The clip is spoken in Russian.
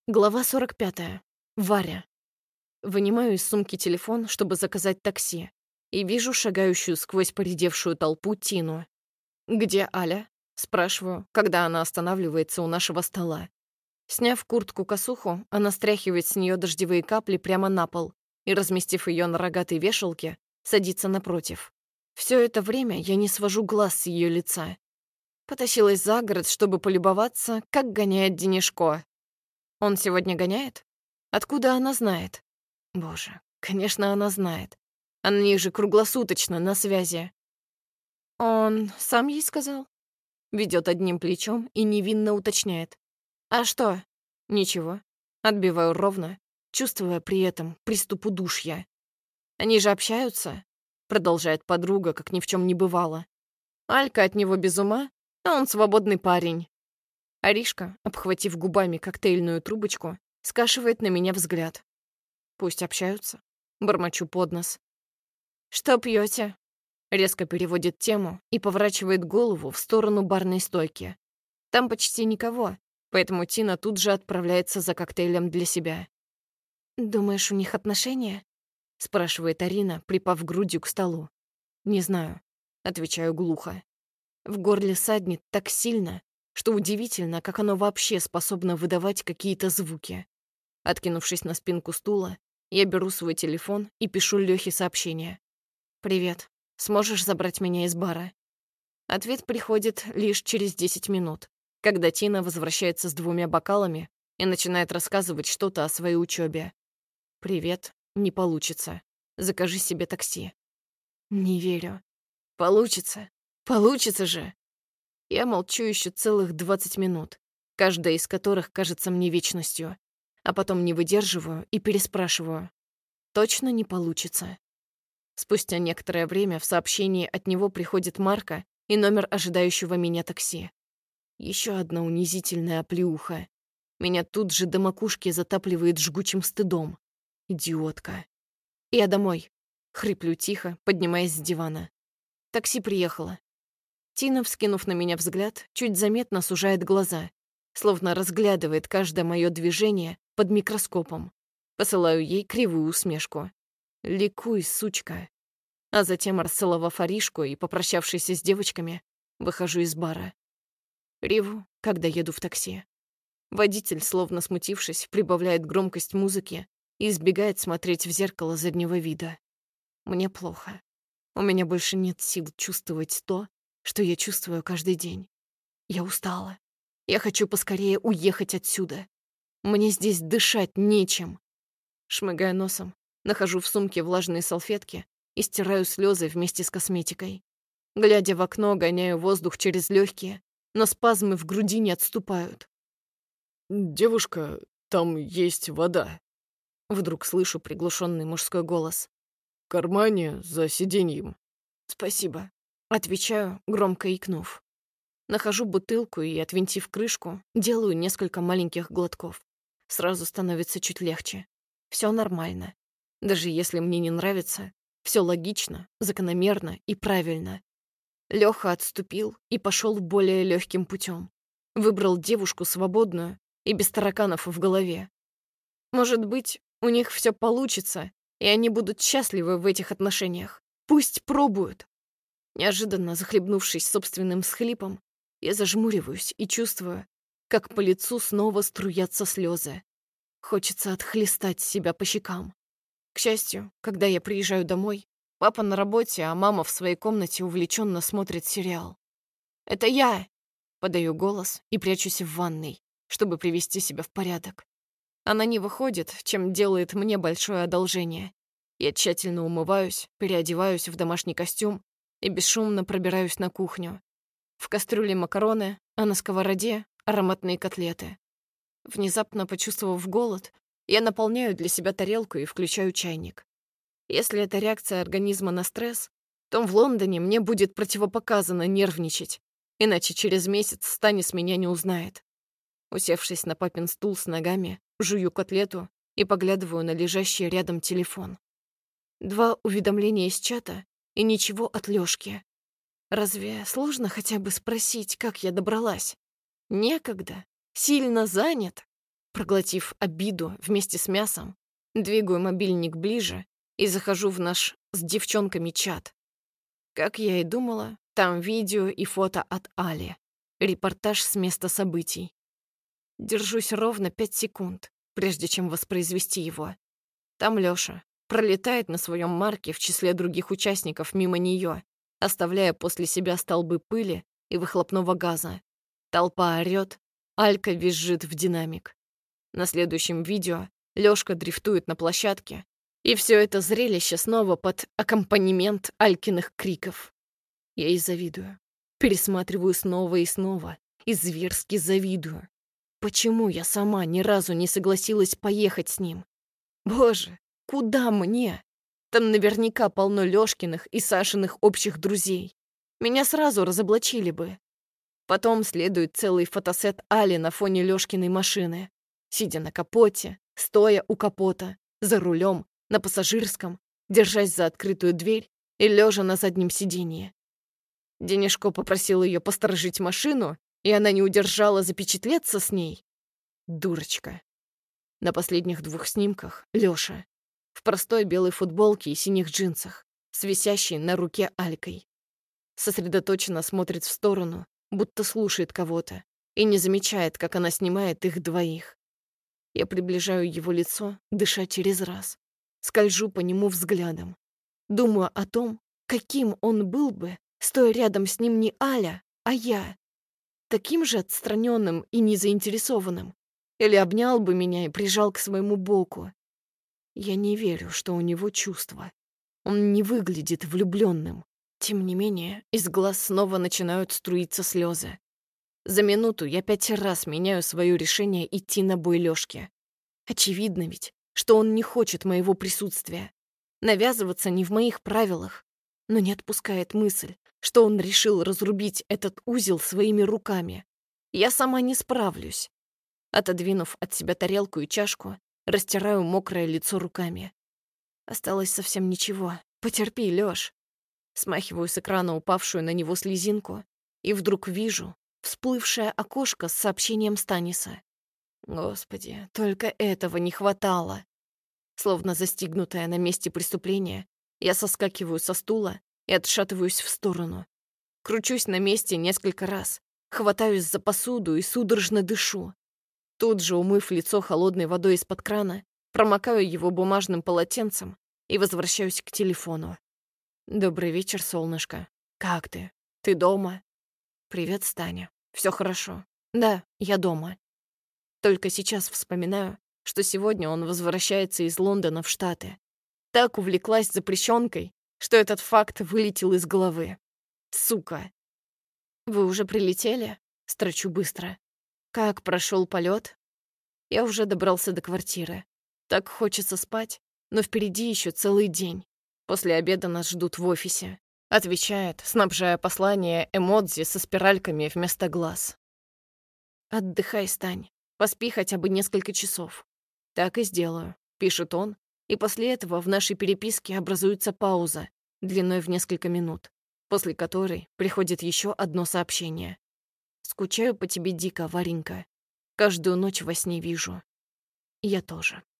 Глава 45. Варя. Вынимаю из сумки телефон, чтобы заказать такси, и вижу шагающую сквозь поредевшую толпу Тину. «Где Аля?» — спрашиваю, когда она останавливается у нашего стола. Сняв куртку-косуху, она стряхивает с нее дождевые капли прямо на пол и, разместив ее на рогатой вешалке, садится напротив. Все это время я не свожу глаз с ее лица. Потащилась за город, чтобы полюбоваться, как гоняет Денишко. Он сегодня гоняет? Откуда она знает? Боже, конечно, она знает. Они же круглосуточно на связи. Он сам ей сказал? Ведет одним плечом и невинно уточняет. А что? Ничего. Отбиваю ровно, чувствуя при этом приступ удушья. Они же общаются, продолжает подруга, как ни в чем не бывало. Алька от него без ума, а он свободный парень. Аришка, обхватив губами коктейльную трубочку, скашивает на меня взгляд. Пусть общаются. Бормочу под нос. «Что пьете? Резко переводит тему и поворачивает голову в сторону барной стойки. Там почти никого, поэтому Тина тут же отправляется за коктейлем для себя. «Думаешь, у них отношения?» — спрашивает Арина, припав грудью к столу. «Не знаю», — отвечаю глухо. В горле саднет так сильно, что удивительно, как оно вообще способно выдавать какие-то звуки. Откинувшись на спинку стула, я беру свой телефон и пишу Лёхе сообщение. «Привет. Сможешь забрать меня из бара?» Ответ приходит лишь через 10 минут, когда Тина возвращается с 2 бокалами и начинает рассказывать что-то о своей учебе. «Привет. Не получится. Закажи себе такси». Не верю. Получится. Получится же. Я молчу еще целых 20 минут, каждая из которых кажется мне вечностью, а потом не выдерживаю и переспрашиваю. Точно не получится. Спустя некоторое время в сообщении от него приходит марка и номер ожидающего меня такси. Еще одна унизительная оплеуха. Меня тут же до макушки затапливает жгучим стыдом. Идиотка. Я домой. Хриплю тихо, поднимаясь с дивана. Такси приехало. Тина, вскинув на меня взгляд, чуть заметно сужает глаза, словно разглядывает каждое мое движение под микроскопом. Посылаю ей кривую усмешку. «Ликуй, сучка». А затем, расцеловав Аришку и попрощавшись с девочками, выхожу из бара. Реву, когда еду в такси. Водитель, словно смутившись, прибавляет громкость музыки и избегает смотреть в зеркало заднего вида. Мне плохо. У меня больше нет сил чувствовать то, что я чувствую каждый день. Я устала. Я хочу поскорее уехать отсюда. Мне здесь дышать нечем. Шмыгая носом, нахожу в сумке влажные салфетки и стираю слезы вместе с косметикой. Глядя в окно, гоняю воздух через легкие, но спазмы в груди не отступают. «Девушка, там есть вода». Вдруг слышу приглушенный мужской голос. В кармане за сиденьем. «Спасибо», — отвечаю, громко икнув. Нахожу бутылку и, отвинтив крышку, делаю несколько маленьких глотков. Сразу становится чуть легче. Все нормально. Даже если мне не нравится, все логично, закономерно и правильно. Лёха отступил и пошел более легким путем. Выбрал девушку свободную и без тараканов в голове. Может быть, у них все получится, и они будут счастливы в этих отношениях. Пусть пробуют. Неожиданно захлебнувшись собственным схлипом, я зажмуриваюсь и чувствую, как по лицу снова струятся слезы. Хочется отхлестать себя по щекам. К счастью, когда я приезжаю домой, папа на работе, а мама в своей комнате увлеченно смотрит сериал. «Это я!» — подаю голос и прячусь в ванной, чтобы привести себя в порядок. Она не выходит, чем делает мне большое одолжение. Я тщательно умываюсь, переодеваюсь в домашний костюм и бесшумно пробираюсь на кухню. В кастрюле макароны, а на сковороде — ароматные котлеты. Внезапно почувствовав голод, я наполняю для себя тарелку и включаю чайник. Если это реакция организма на стресс, то в Лондоне мне будет противопоказано нервничать, иначе через месяц Станис меня не узнает. Усевшись на папин стул с ногами, жую котлету и поглядываю на лежащий рядом телефон. 2 уведомления из чата и ничего от Лёшки. Разве сложно хотя бы спросить, как я добралась? Некогда. Сильно занят. Проглотив обиду вместе с мясом, двигаю мобильник ближе и захожу в наш с девчонками чат. Как я и думала, там видео и фото от Али. Репортаж с места событий. Держусь ровно 5 секунд, прежде чем воспроизвести его. Там Лёша пролетает на своем марке в числе других участников мимо неё, оставляя после себя столбы пыли и выхлопного газа. Толпа орёт, Алька визжит в динамик. На следующем видео Лёшка дрифтует на площадке, и всё это зрелище снова под аккомпанемент Алькиных криков. Я ей завидую. Пересматриваю снова и снова, и зверски завидую. Почему я сама ни разу не согласилась поехать с ним? Боже, куда мне? Там наверняка полно Лёшкиных и Сашиных общих друзей. Меня сразу разоблачили бы. Потом следует целый фотосет Али на фоне Лёшкиной машины. Сидя на капоте, стоя у капота, за рулем, на пассажирском, держась за открытую дверь и лежа на заднем сиденье. Денежко попросил ее посторожить машину, и она не удержала запечатлеться с ней. Дурочка. На последних 2 снимках Лёша в простой белой футболке и синих джинсах, с висящей на руке Алькой. Сосредоточенно смотрит в сторону, будто слушает кого-то, и не замечает, как она снимает их двоих. Я приближаю его лицо, дыша через раз. Скольжу по нему взглядом. Думаю о том, каким он был бы, стоя рядом с ним не Аля, а я. Таким же отстраненным и незаинтересованным. Или обнял бы меня и прижал к своему боку. Я не верю, что у него чувства. Он не выглядит влюбленным. Тем не менее, из глаз снова начинают струиться слезы. За минуту я 5 раз меняю свое решение идти на бой Лёшке. Очевидно ведь, что он не хочет моего присутствия. Навязываться не в моих правилах. Но не отпускает мысль, что он решил разрубить этот узел своими руками. Я сама не справлюсь. Отодвинув от себя тарелку и чашку, растираю мокрое лицо руками. Осталось совсем ничего. Потерпи, Лёш. Смахиваю с экрана упавшую на него слезинку и вдруг вижу всплывшее окошко с сообщением Станиса. Господи, только этого не хватало. Словно застигнутая на месте преступления, я соскакиваю со стула и отшатываюсь в сторону. Кручусь на месте несколько раз, хватаюсь за посуду и судорожно дышу. Тут же, умыв лицо холодной водой из-под крана, промокаю его бумажным полотенцем и возвращаюсь к телефону. «Добрый вечер, солнышко. Как ты? Ты дома?» «Привет, Таня. Все хорошо. Да, я дома». Только сейчас вспоминаю, что сегодня он возвращается из Лондона в Штаты. Так увлеклась запрещенкой, что этот факт вылетел из головы. Сука. «Вы уже прилетели?» Строчу быстро. «Как прошел полет?» Я уже добрался до квартиры. Так хочется спать, но впереди еще целый день. После обеда нас ждут в офисе. Отвечает, снабжая послание эмодзи со спиральками вместо глаз. «Отдыхай, Стань. Поспи хотя бы несколько часов». «Так и сделаю», — пишет он, и после этого в нашей переписке образуется пауза длиной в несколько минут, после которой приходит еще одно сообщение. «Скучаю по тебе дико, Варенька. Каждую ночь во сне вижу». Я тоже.